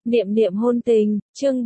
Niệm niệm hôn tình, chương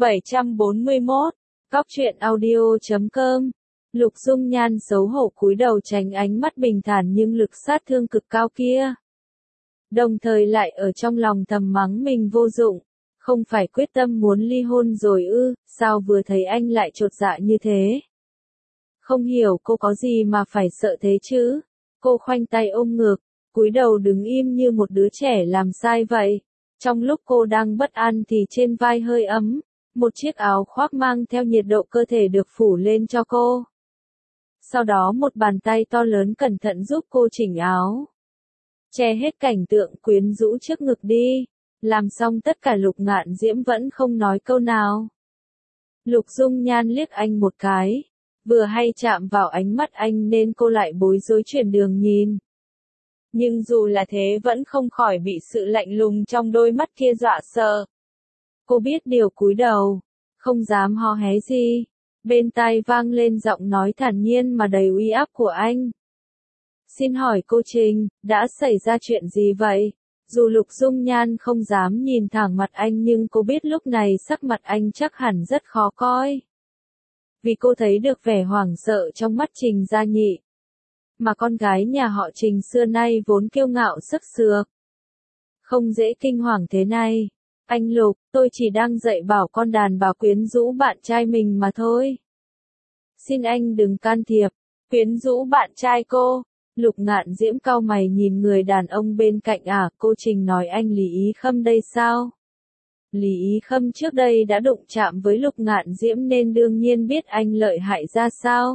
741, Cóc truyện audio.com. Lục Dung Nhan xấu hổ cúi đầu tránh ánh mắt bình thản nhưng lực sát thương cực cao kia. Đồng thời lại ở trong lòng thầm mắng mình vô dụng, không phải quyết tâm muốn ly hôn rồi ư, sao vừa thấy anh lại chột dạ như thế. Không hiểu cô có gì mà phải sợ thế chứ. Cô khoanh tay ôm ngực, cúi đầu đứng im như một đứa trẻ làm sai vậy. Trong lúc cô đang bất an thì trên vai hơi ấm, một chiếc áo khoác mang theo nhiệt độ cơ thể được phủ lên cho cô. Sau đó một bàn tay to lớn cẩn thận giúp cô chỉnh áo. Che hết cảnh tượng quyến rũ trước ngực đi. Làm xong tất cả Lục Ngạn Diễm vẫn không nói câu nào. Lục Dung Nhan liếc anh một cái. Vừa hay chạm vào ánh mắt anh nên cô lại bối rối chuyển đường nhìn. Nhưng dù là thế vẫn không khỏi bị sự lạnh lùng trong đôi mắt kia dọa sợ. Cô biết điều cúi đầu, không dám hò hé gì. Bên tai vang lên giọng nói thản nhiên mà đầy uy áp của anh. Xin hỏi cô Trình, đã xảy ra chuyện gì vậy? Dù Lục Dung Nhan không dám nhìn thẳng mặt anh nhưng cô biết lúc này sắc mặt anh chắc hẳn rất khó coi. Vì cô thấy được vẻ hoảng sợ trong mắt Trình Gia Nhị. Mà con gái nhà họ Trình xưa nay vốn kiêu ngạo sức sược. Không dễ kinh hoàng thế này. Anh Lục, tôi chỉ đang dạy bảo con đàn bà quyến rũ bạn trai mình mà thôi. Xin anh đừng can thiệp. Quyến rũ bạn trai cô. Lục Ngạn Diễm cau mày nhìn người đàn ông bên cạnh cô Trình nói anh Lý Ý Khâm đây sao? Lý Ý Khâm trước đây đã đụng chạm với Lục Ngạn Diễm nên đương nhiên biết anh lợi hại ra sao.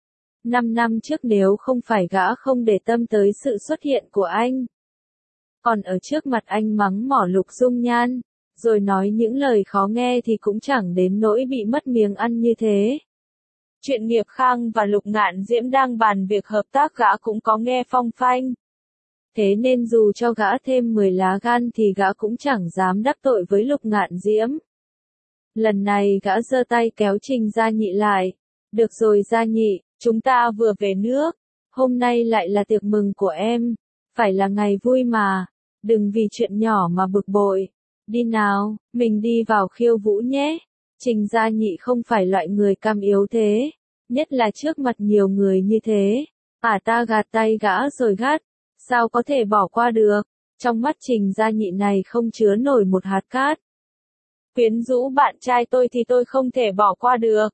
5 năm trước nếu không phải gã không để tâm tới sự xuất hiện của anh. Còn ở trước mặt anh mắng mỏ Lục Dung Nhan, rồi nói những lời khó nghe thì cũng chẳng đến nỗi bị mất miếng ăn như thế. Chuyện Nghiệp Khang và Lục Ngạn Diễm đang bàn việc hợp tác gã cũng có nghe phong phanh. Thế nên dù cho gã thêm 10 lá gan thì gã cũng chẳng dám đắc tội với Lục Ngạn Diễm. Lần này gã giơ tay kéo Trình Gia Nhị lại. Được rồi Gia Nhị, chúng ta vừa về nước. Hôm nay lại là tiệc mừng của em. Phải là ngày vui mà. Đừng vì chuyện nhỏ mà bực bội. Đi nào, mình đi vào khiêu vũ nhé. Trình Gia Nhị không phải loại người cam yếu thế. Nhất là trước mặt nhiều người như thế. Ta gạt tay gã rồi gắt. Sao có thể bỏ qua được. Trong mắt Trình Gia Nhị này không chứa nổi một hạt cát. Quyến rũ bạn trai tôi thì tôi không thể bỏ qua được.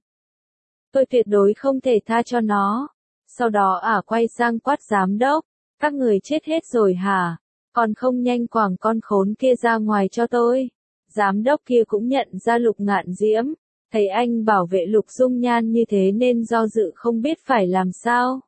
Tôi tuyệt đối không thể tha cho nó. Sau đó quay sang quát giám đốc. Các người chết hết rồi hả? Còn không nhanh quẳng con khốn kia ra ngoài cho tôi. Giám đốc kia cũng nhận ra Lục Ngạn Diễm. Thấy anh bảo vệ Lục Dung Nhan như thế nên do dự không biết phải làm sao.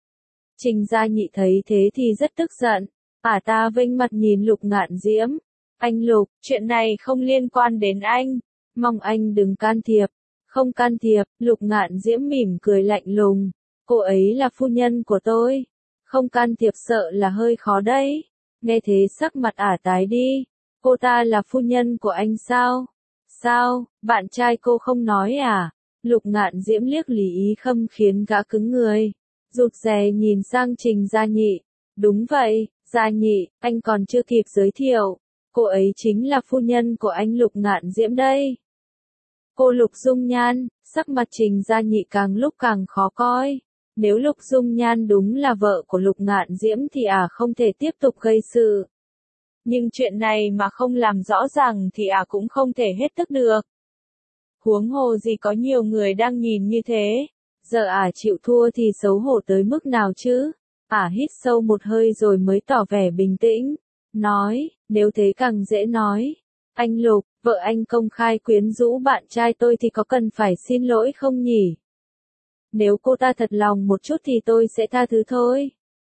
Trình Gia Nhị thấy thế thì rất tức giận. Ta vênh mặt nhìn Lục Ngạn Diễm. Anh Lục, chuyện này không liên quan đến anh. Mong anh đừng can thiệp. Không can thiệp, Lục Ngạn Diễm mỉm cười lạnh lùng. Cô ấy là phu nhân của tôi. Không can thiệp sợ là hơi khó đấy. Nghe thế sắc mặt tái đi. Cô ta là phu nhân của anh sao? Sao, bạn trai cô không nói à? Lục Ngạn Diễm liếc Lý Ý Khâm khiến gã cứng người. Rụt rè nhìn sang Trình Gia Nhị. Đúng vậy, Gia Nhị, anh còn chưa kịp giới thiệu. Cô ấy chính là phu nhân của anh Lục Ngạn Diễm đây. Cô Lục Dung Nhan, sắc mặt Trình Gia Nhị càng lúc càng khó coi. Nếu Lục Dung Nhan đúng là vợ của Lục Ngạn Diễm thì không thể tiếp tục gây sự. Nhưng chuyện này mà không làm rõ ràng thì cũng không thể hết tức được. Huống hồ gì có nhiều người đang nhìn như thế. Giờ chịu thua thì xấu hổ tới mức nào chứ? Hít sâu một hơi rồi mới tỏ vẻ bình tĩnh. Nói, nếu thế càng dễ nói. Anh Lục, vợ anh công khai quyến rũ bạn trai tôi thì có cần phải xin lỗi không nhỉ? Nếu cô ta thật lòng một chút thì tôi sẽ tha thứ thôi.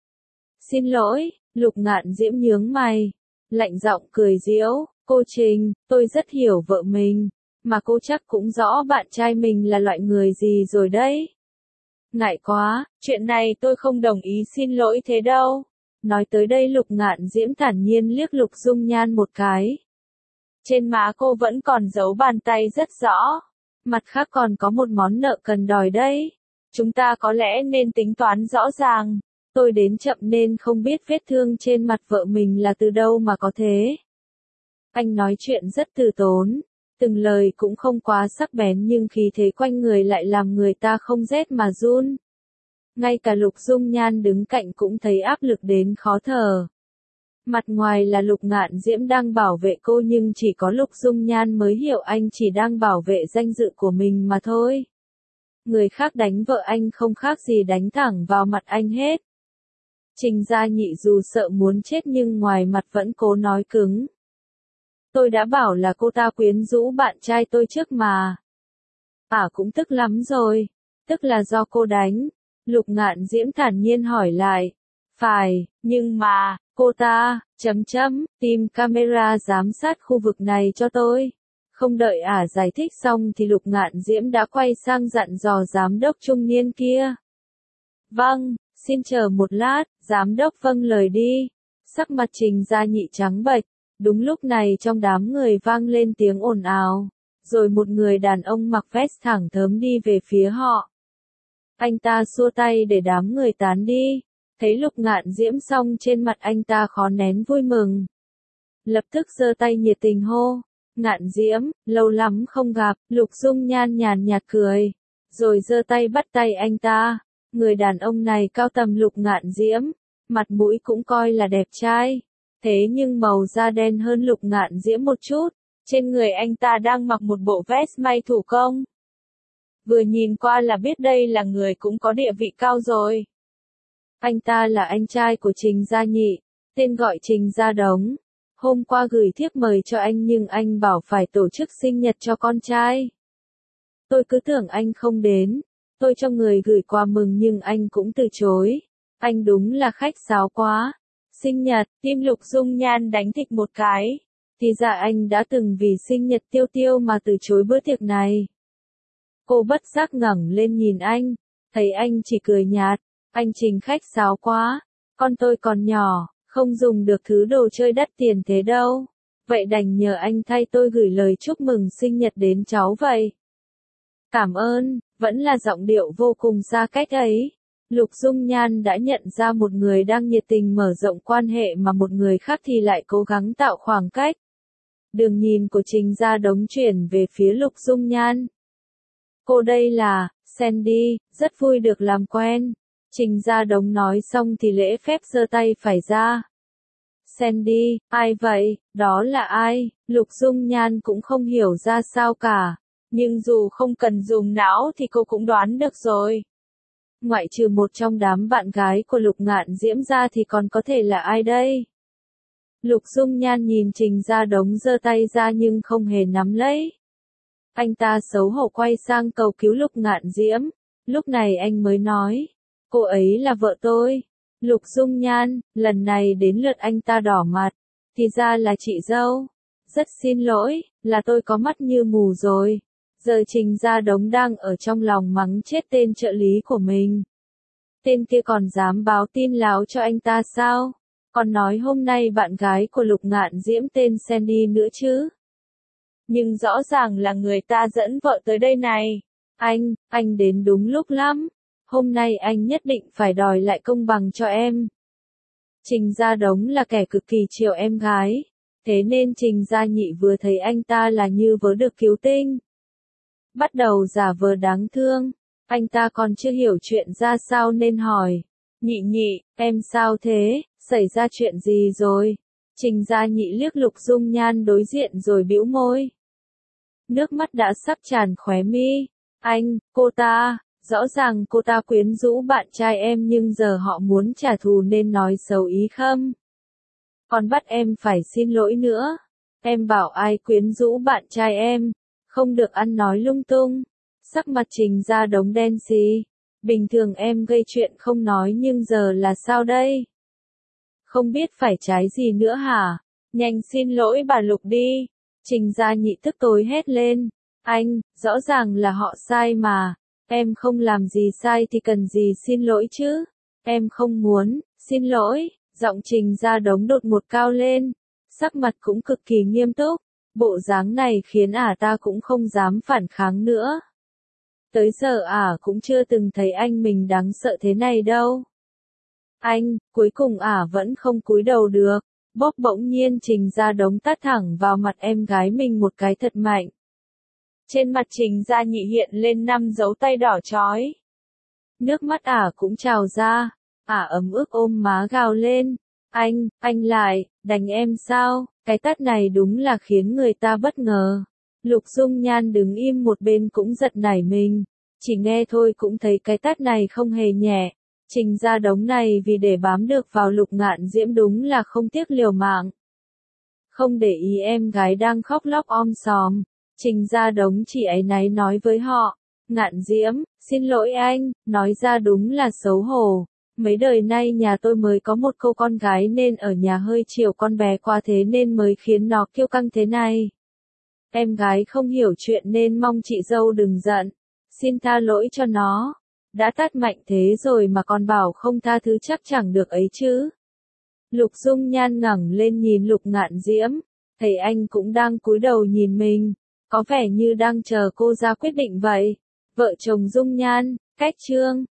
Xin lỗi, Lục Ngạn Diễm nhướng mày. Lạnh giọng cười giễu, cô Trình, tôi rất hiểu vợ mình. Mà cô chắc cũng rõ bạn trai mình là loại người gì rồi đấy. Ngại quá, chuyện này tôi không đồng ý xin lỗi thế đâu. Nói tới đây Lục Ngạn Diễm thản nhiên liếc Lục Dung Nhan một cái. Trên má cô vẫn còn dấu bàn tay rất rõ. Mặt khác còn có một món nợ cần đòi đấy. Chúng ta có lẽ nên tính toán rõ ràng. Tôi đến chậm nên không biết vết thương trên mặt vợ mình là từ đâu mà có thế. Anh nói chuyện rất từ tốn, từng lời cũng không quá sắc bén nhưng khí thế quanh người lại làm người ta không rét mà run. Ngay cả Lục Dung Nhan đứng cạnh cũng thấy áp lực đến khó thở. Mặt ngoài là Lục Ngạn Diễm đang bảo vệ cô nhưng chỉ có Lục Dung Nhan mới hiểu anh chỉ đang bảo vệ danh dự của mình mà thôi. Người khác đánh vợ anh không khác gì đánh thẳng vào mặt anh hết. Trình Gia Nhị dù sợ muốn chết nhưng ngoài mặt vẫn cố nói cứng. Tôi đã bảo là cô ta quyến rũ bạn trai tôi trước mà. Cũng tức lắm rồi. Tức là do cô đánh. Lục Ngạn Diễm thản nhiên hỏi lại. Phải, nhưng mà, cô ta, tìm camera giám sát khu vực này cho tôi. Không đợi giải thích xong thì Lục Ngạn Diễm đã quay sang dặn dò giám đốc trung niên kia. Vâng, xin chờ một lát, giám đốc vâng lời đi. Sắc mặt Trình Gia Nhị trắng bệch. Đúng lúc này trong đám người vang lên tiếng ồn ào, rồi một người đàn ông mặc vest thẳng thớm đi về phía họ. Anh ta xua tay để đám người tán đi, thấy Lục Ngạn Diễm xong trên mặt anh ta khó nén vui mừng. Lập tức giơ tay nhiệt tình hô, Ngạn Diễm, lâu lắm không gặp, Lục Dung Nhan nhàn nhạt cười, rồi giơ tay bắt tay anh ta. Người đàn ông này cao tầm Lục Ngạn Diễm, mặt mũi cũng coi là đẹp trai. Thế nhưng màu da đen hơn Lục Ngạn Diễm một chút, trên người anh ta đang mặc một bộ vest may thủ công. Vừa nhìn qua là biết đây là người cũng có địa vị cao rồi. Anh ta là anh trai của Trình Gia Nhị, tên gọi Trình Gia Đống. Hôm qua gửi thiếp mời cho anh nhưng anh bảo phải tổ chức sinh nhật cho con trai. Tôi cứ tưởng anh không đến, tôi cho người gửi quà mừng nhưng anh cũng từ chối. Anh đúng là khách sáo quá. Sinh nhật, tim Lục Dung Nhan đánh thịch một cái. Thì ra anh đã từng vì sinh nhật Tiêu Tiêu mà từ chối bữa tiệc này. Cô bất giác ngẩng lên nhìn anh, thấy anh chỉ cười nhạt. Anh Trình khách sáo quá, con tôi còn nhỏ, không dùng được thứ đồ chơi đắt tiền thế đâu. Vậy đành nhờ anh thay tôi gửi lời chúc mừng sinh nhật đến cháu vậy. Cảm ơn, vẫn là giọng điệu vô cùng xa cách ấy. Lục Dung Nhan đã nhận ra một người đang nhiệt tình mở rộng quan hệ mà một người khác thì lại cố gắng tạo khoảng cách. Đường nhìn của Trình Gia Đống chuyển về phía Lục Dung Nhan. Cô đây là, Sandy, rất vui được làm quen. Trình Gia Đống nói xong thì lễ phép giơ tay phải ra. Sandy, ai vậy, đó là ai? Lục Dung Nhan cũng không hiểu ra sao cả. Nhưng dù không cần dùng não thì cô cũng đoán được rồi. Ngoại trừ một trong đám bạn gái của Lục Ngạn Diễm ra thì còn có thể là ai đây? Lục Dung Nhan nhìn Trình Gia Đống giơ tay ra nhưng không hề nắm lấy. Anh ta xấu hổ quay sang cầu cứu Lục Ngạn Diễm. Lúc này anh mới nói, cô ấy là vợ tôi. Lục Dung Nhan, lần này đến lượt anh ta đỏ mặt. Thì ra là chị dâu. Rất xin lỗi, là tôi có mắt như mù rồi. Giờ Trình Gia Đống đang ở trong lòng mắng chết tên trợ lý của mình. Tên kia còn dám báo tin láo cho anh ta sao? Còn nói hôm nay bạn gái của Lục Ngạn Diễm tên Sandy nữa chứ? Nhưng rõ ràng là người ta dẫn vợ tới đây này. Anh đến đúng lúc lắm. Hôm nay anh nhất định phải đòi lại công bằng cho em. Trình Gia Đống là kẻ cực kỳ chiều em gái. Thế nên Trình Gia Nhị vừa thấy anh ta là như vớ được cứu tinh. Bắt đầu giả vờ đáng thương. Anh ta còn chưa hiểu chuyện ra sao nên hỏi. Nhị, em sao thế, xảy ra chuyện gì rồi? Trình Gia Nhị liếc Lục Dung Nhan đối diện rồi bĩu môi. Nước mắt đã sắp tràn khóe mi. Cô ta, rõ ràng cô ta quyến rũ bạn trai em nhưng giờ họ muốn trả thù nên nói xấu ý khâm. Còn bắt em phải xin lỗi nữa. Em bảo ai quyến rũ bạn trai em, không được ăn nói lung tung. Sắc mặt Trình Gia Đống đen xì. Bình thường em gây chuyện không nói nhưng giờ là sao đây? Không biết phải trái gì nữa hả? Nhanh xin lỗi bà Lục đi. Trình Gia Nhị tức tối hét lên. Rõ ràng là họ sai mà. Em không làm gì sai thì cần gì xin lỗi chứ? Em không muốn, xin lỗi. Giọng Trình Gia Đống đột ngột cao lên. Sắc mặt cũng cực kỳ nghiêm túc. Bộ dáng này khiến ta cũng không dám phản kháng nữa. Tới giờ cũng chưa từng thấy anh mình đáng sợ thế này đâu. Cuối cùng vẫn không cúi đầu được. Bốp bỗng nhiên Trình Gia Đống tát thẳng vào mặt em gái mình một cái thật mạnh. Trên mặt Trình Gia Nhị hiện lên 5 dấu tay đỏ chói. Nước mắt ả cũng trào ra, ả ấm ức ôm má gào lên. Anh lại, đánh em sao? Cái tát này đúng là khiến người ta bất ngờ. Lục Dung Nhan đứng im một bên cũng giật nảy mình. Chỉ nghe thôi cũng thấy cái tát này không hề nhẹ. Trình Gia Đống này vì để bám được vào Lục Ngạn Diễm đúng là không tiếc liều mạng. Không để ý em gái đang khóc lóc om sòm, Trình Gia Đống chỉ áy náy nói với họ. Ngạn Diễm, xin lỗi anh, nói ra đúng là xấu hổ. Mấy đời nay nhà tôi mới có một cô con gái nên ở nhà hơi chiều con bé quá thế nên mới khiến nó kiêu căng thế này. Em gái không hiểu chuyện nên mong chị dâu đừng giận. Xin tha lỗi cho nó. Đã tát mạnh thế rồi mà còn bảo không tha thứ chắc chẳng được ấy chứ. Lục Dung Nhan ngẩng lên nhìn Lục Ngạn Diễm. Thấy anh cũng đang cúi đầu nhìn mình. Có vẻ như đang chờ cô ra quyết định vậy. Vợ chồng Dung Nhan, cách chương.